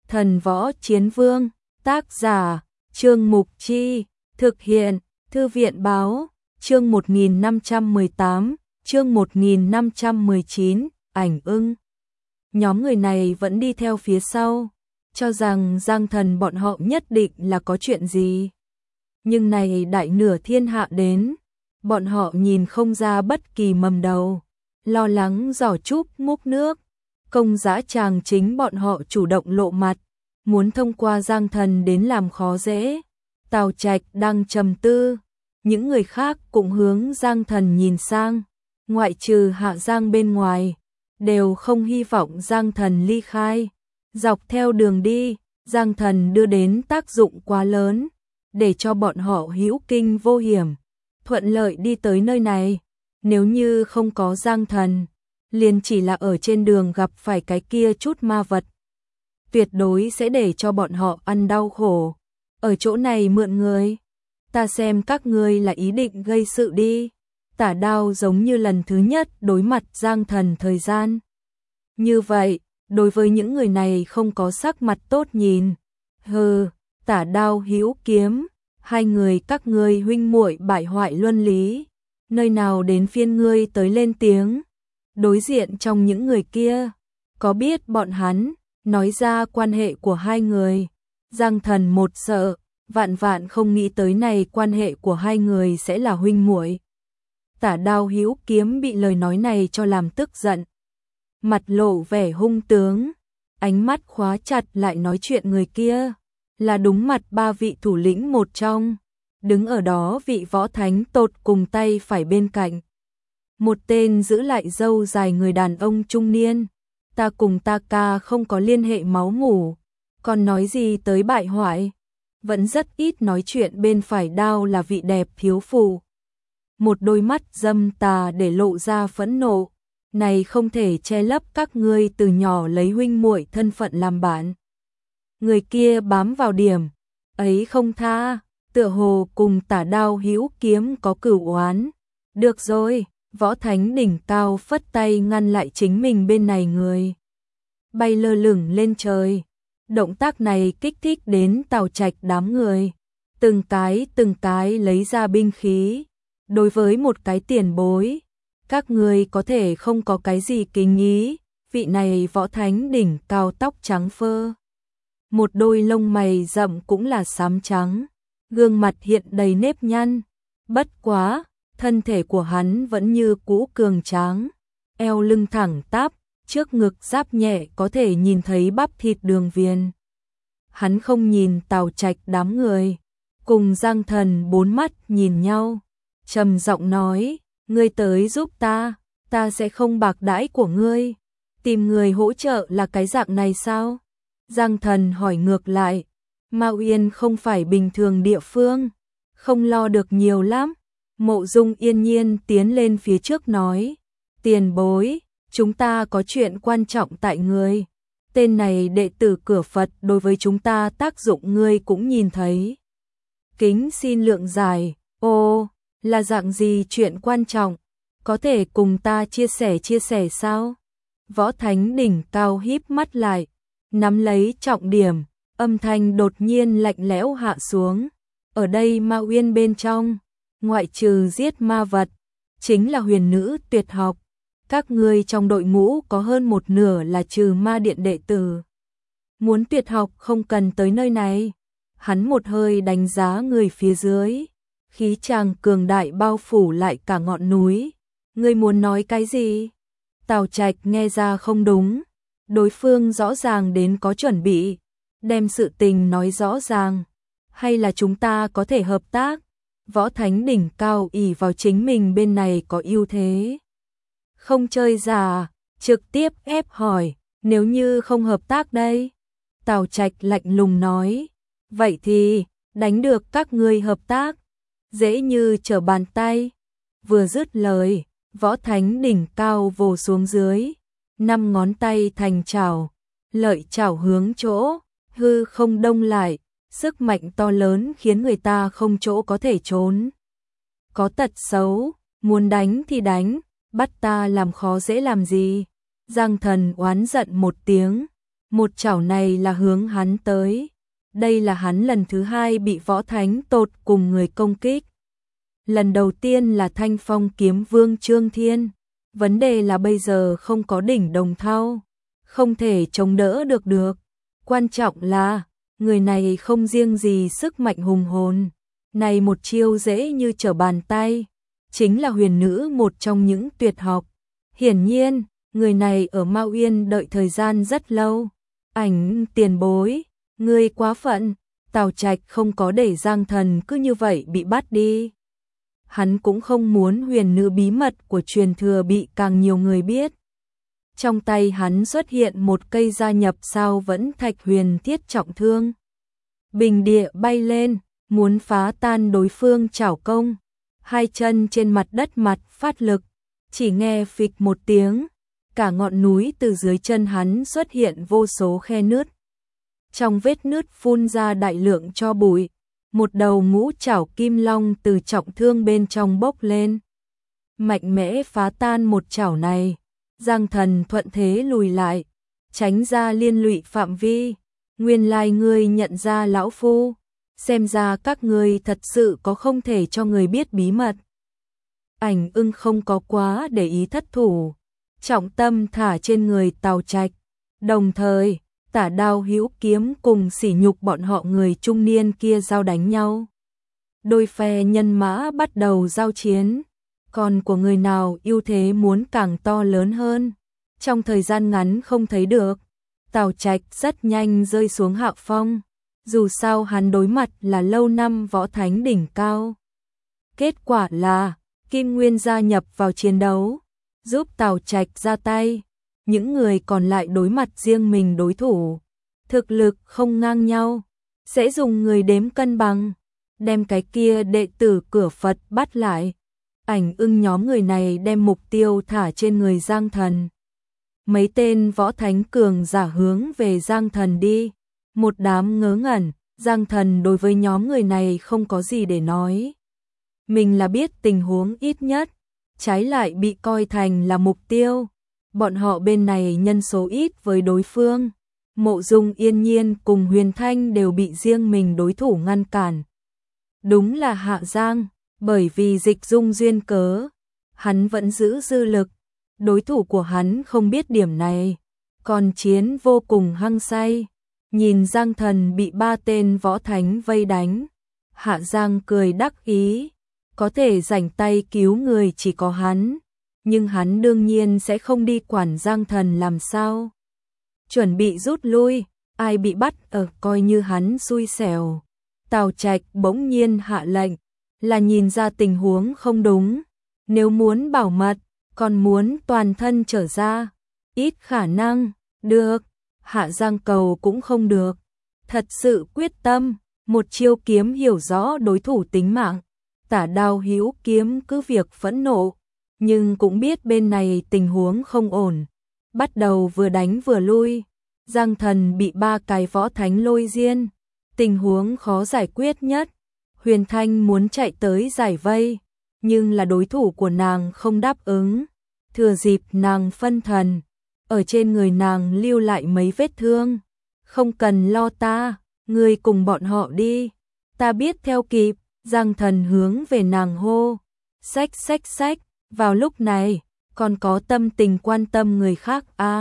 Thần Võ Chiến Vương, tác giả, Trương Mục Chi, thực hiện, Thư viện Báo, chương 1518, chương 1519, ảnh ưng. Nhóm người này vẫn đi theo phía sau, cho rằng Giang Thần bọn họ nhất định là có chuyện gì. Nhưng này đại nửa thiên hạ đến, bọn họ nhìn không ra bất kỳ mầm đầu, lo lắng giỏ trúc múc nước. Công dã tràng chính bọn họ chủ động lộ mặt, muốn thông qua Giang Thần đến làm khó dễ. Tào Trạch đang trầm tư, những người khác cũng hướng Giang Thần nhìn sang, ngoại trừ Hạ Giang bên ngoài, đều không hy vọng Giang Thần ly khai. Dọc theo đường đi, Giang Thần đưa đến tác dụng quá lớn, để cho bọn họ hữu kinh vô hiểm, thuận lợi đi tới nơi này. Nếu như không có Giang Thần, liền chỉ là ở trên đường gặp phải cái kia chút ma vật, tuyệt đối sẽ để cho bọn họ ăn đau khổ. Ở chỗ này mượn người, ta xem các ngươi là ý định gây sự đi. Tả Đao giống như lần thứ nhất đối mặt Giang Thần thời gian. Như vậy, đối với những người này không có sắc mặt tốt nhìn. Hừ, Tả Đao hữu kiếm, hai người các ngươi huynh muội bại hoại luân lý, nơi nào đến phiên ngươi tới lên tiếng. Đối diện trong những người kia, có biết bọn hắn nói ra quan hệ của hai người. Giang Thần một sợ, vạn vạn không nghĩ tới này quan hệ của hai người sẽ là huynh muội. Tả Đao hữu kiếm bị lời nói này cho làm tức giận, mặt lộ vẻ hung tướng, ánh mắt khóa chặt lại nói chuyện người kia, là đúng mặt ba vị thủ lĩnh một trong. Đứng ở đó vị võ thánh tột cùng tay phải bên cạnh, một tên giữ lại râu dài người đàn ông trung niên. Ta cùng ta ca không có liên hệ máu mủ, còn nói gì tới bại hoại. Vẫn rất ít nói chuyện bên phải Đao là vị đẹp thiếu phụ, một đôi mắt dâm tà để lộ ra phẫn nộ. Này không thể che lấp các ngươi từ nhỏ lấy huynh muội thân phận làm bạn. Người kia bám vào điểm ấy không tha, tựa hồ cùng Tả Đao hữu kiếm có cửu oán. Được rồi, võ thánh đỉnh cao phất tay ngăn lại chính mình bên này người, bay lơ lửng lên trời. Động tác này kích thích đến Tào Trạch đám người, từng cái lấy ra binh khí. Đối với một cái tiền bối, các người có thể không có cái gì kính ý. Vị này võ thánh đỉnh cao tóc trắng phơ, một đôi lông mày rậm cũng là xám trắng, gương mặt hiện đầy nếp nhăn. Bất quá, thân thể của hắn vẫn như cũ cường tráng, eo lưng thẳng tắp, trước ngực giáp nhẹ có thể nhìn thấy bắp thịt đường viền. Hắn không nhìn Tào Trạch đám người, cùng Giang Thần bốn mắt nhìn nhau, trầm giọng nói, ngươi tới giúp ta sẽ không bạc đãi của ngươi. Tìm người hỗ trợ là cái dạng này sao? Giang Thần hỏi ngược lại. Mao Uyên không phải bình thường địa phương, không lo được nhiều lắm. Mộ Dung yên nhiên tiến lên phía trước nói, tiền bối, chúng ta có chuyện quan trọng tại người. Tên này đệ tử cửa Phật đối với chúng ta tác dụng ngươi cũng nhìn thấy. Kính xin lượng giải. Ô, là dạng gì chuyện quan trọng? Có thể cùng ta chia sẻ sao? Võ thánh đỉnh cao híp mắt lại, nắm lấy trọng điểm, âm thanh đột nhiên lạnh lẽo hạ xuống. Ở đây Ma Uyên bên trong, ngoại trừ giết ma vật, chính là huyền nữ tuyệt học. Các ngươi trong đội ngũ có hơn một nửa là trừ ma điện đệ tử. Muốn tuyệt học không cần tới nơi này. Hắn một hơi đánh giá người phía dưới, khí tràng cường đại bao phủ lại cả ngọn núi. Ngươi muốn nói cái gì? Tào Trạch nghe ra không đúng, đối phương rõ ràng đến có chuẩn bị, đem sự tình nói rõ ràng. Hay là chúng ta có thể hợp tác? Võ thánh đỉnh cao ỷ vào chính mình bên này có ưu thế, không chơi già, trực tiếp ép hỏi, nếu như không hợp tác đây? Tào Trạch lạnh lùng nói, vậy thì đánh được các ngươi hợp tác, dễ như trở bàn tay. Vừa dứt lời, võ thánh đỉnh cao vồ xuống dưới, 5 ngón tay thành chảo, lợi chảo hướng chỗ hư không đông lại, sức mạnh to lớn khiến người ta không chỗ có thể trốn. Có tật xấu, muốn đánh thì đánh, bắt ta làm khó dễ làm gì? Giang Thần oán giận một tiếng, Một chảo này là hướng hắn tới. Đây là hắn lần thứ hai bị võ thánh tột cùng người công kích. Lần đầu tiên là Thanh Phong kiếm vương Trương Thiên. Vấn đề là bây giờ không có đỉnh đồng thau, không thể chống đỡ được. Quan trọng là, người này không riêng gì sức mạnh hùng hồn. Này một chiêu dễ như trở bàn tay. Chính là huyền nữ một trong những tuyệt học. Hiển nhiên, người này ở Mao Yên đợi thời gian rất lâu. Ảnh tiền bối, ngươi quá phận, Tào Trạch không có để Giang Thần cứ như vậy bị bắt đi. Hắn cũng không muốn huyền nữ bí mật của truyền thừa bị càng nhiều người biết. Trong tay hắn xuất hiện một cây gia nhập sao vẫn thạch huyền thiết trọng thương. Bình địa bay lên, muốn phá tan đối phương chảo công. Hai chân trên mặt đất mặt phát lực, chỉ nghe phịch một tiếng, cả ngọn núi từ dưới chân hắn xuất hiện vô số khe nứt. Trong vết nứt phun ra đại lượng tro bụi, một đầu ngũ trảo kim long từ trọng thương bên trong bốc lên. Mạnh mẽ phá tan một chảo này, Giang Thần thuận thế lùi lại, tránh ra liên lụy phạm vi. Nguyên lai ngươi nhận ra lão phu, xem ra các ngươi thật sự có không thể cho người biết bí mật. Ảnh Ưng không có quá để ý thất thủ, trọng tâm thả trên người Tào Trạch, đồng thời Tả Đao Hữu Kiếm cùng sỉ nhục bọn họ người trung niên kia giao đánh nhau. Đôi phe nhân mã bắt đầu giao chiến, còn của người nào ưu thế muốn càng to lớn hơn. Trong thời gian ngắn không thấy được, Tào Trạch rất nhanh rơi xuống hạ phong, dù sao hắn đối mặt là lâu năm võ thánh đỉnh cao. Kết quả là, Kim Nguyên gia nhập vào chiến đấu, giúp Tào Trạch ra tay, những người còn lại đối mặt riêng mình đối thủ. Thực lực không ngang nhau, sẽ dùng người đếm cân bằng, đem cái kia đệ tử cửa Phật bắt lại. Ảnh Ưng nhóm người này đem mục tiêu thả trên người Giang Thần. Mấy tên võ thánh cường giả hướng về Giang Thần đi, một đám ngớ ngẩn. Giang Thần đối với nhóm người này không có gì để nói. Mình là biết tình huống ít nhất, trái lại bị coi thành là mục tiêu. Bọn họ bên này nhân số ít với đối phương. Mộ Dung Yên Nhiên cùng Huyền Thanh đều bị riêng mình đối thủ ngăn cản. Đúng là Hạ Giang, bởi vì Dịch Dung duyên cớ, hắn vẫn giữ dư lực. Đối thủ của hắn không biết điểm này, còn chiến vô cùng hăng say. Nhìn Giang Thần bị 3 tên võ thánh vây đánh, Hạ Giang cười đắc ý, có thể rảnh tay cứu người chỉ có hắn, nhưng hắn đương nhiên sẽ không đi quản Giang Thần làm sao. Chuẩn bị rút lui, ai bị bắt coi như hắn xui xẻo. Tào Trạch bỗng nhiên hạ lệnh, là nhìn ra tình huống không đúng, nếu muốn bảo mật, còn muốn toàn thân trở ra, ít khả năng, được. Hạ Giang cầu cũng không được, thật sự quyết tâm, một chiêu kiếm hiểu rõ đối thủ tính mạng. Tả Đao Hữu Kiếm cứ việc phẫn nộ, nhưng cũng biết bên này tình huống không ổn, bắt đầu vừa đánh vừa lui. Giang Thần bị 3 cái võ thánh lôi diên, tình huống khó giải quyết nhất. Huyền Thanh muốn chạy tới giải vây, nhưng là đối thủ của nàng không đáp ứng. Thừa dịp nàng phân thần, ở trên người nàng lưu lại mấy vết thương. Không cần lo ta, ngươi cùng bọn họ đi, ta biết theo kịp. Giang Thần hướng về nàng hô, xách xách xách. Vào lúc này, còn có tâm tình quan tâm người khác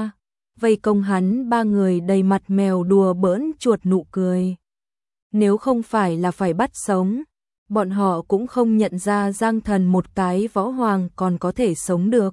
vây công hắn 3 người đầy mặt mèo đùa bỡn chuột nụ cười. Nếu không phải là phải bắt sống, bọn họ cũng không nhận ra Giang Thần một cái võ hoàng còn có thể sống được.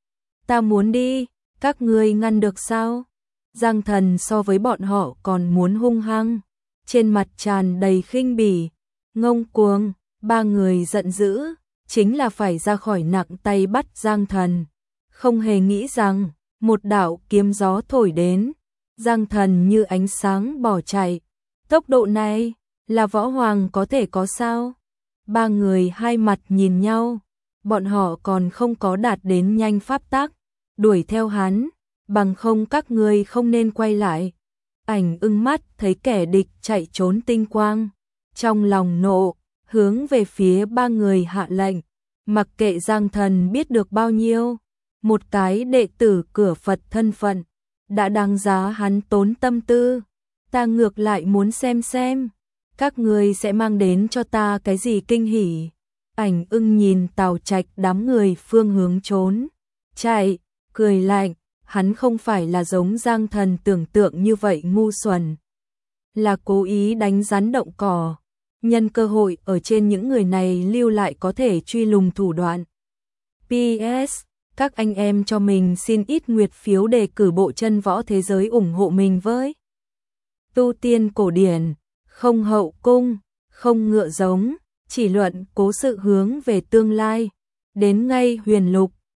Ta muốn đi, các ngươi ngăn được sao? Giang Thần so với bọn họ còn muốn hung hăng, trên mặt tràn đầy khinh bỉ, ngông cuồng. 3 người giận dữ, chính là phải ra khỏi nặng tay bắt Giang Thần. Không hề nghĩ rằng, một đạo kiếm gió thổi đến, Giang Thần như ánh sáng bỏ chạy. Tốc độ này, là võ hoàng có thể có sao? 3 người hai mặt nhìn nhau, bọn họ còn không có đạt đến nhanh pháp tắc, đuổi theo hắn, bằng không các ngươi không nên quay lại. Ảnh Ưng mắt thấy kẻ địch chạy trốn tinh quang, trong lòng nộ, hướng về phía 3 người hạ lệnh, mặc kệ Giang Thần biết được bao nhiêu, một cái đệ tử cửa Phật thân phận, đã đáng giá hắn tốn tâm tư. Ta ngược lại muốn xem các người sẽ mang đến cho ta cái gì kinh hỉ. Ảnh Ưng nhìn Tào Trạch đám người phương hướng trốn chạy, cười lạnh, hắn không phải là giống Giang Thần tưởng tượng như vậy ngu xuẩn, là cố ý đánh rắn động cỏ, nhân cơ hội ở trên những người này lưu lại có thể truy lùng thủ đoạn. PS, các anh em cho mình xin ít nguyệt phiếu đề cử bộ chân võ thế giới ủng hộ mình với. Tu tiên cổ điển, không hậu cung, không ngựa giống, chỉ luận cố sự hướng về tương lai. Đến ngay huyền lục,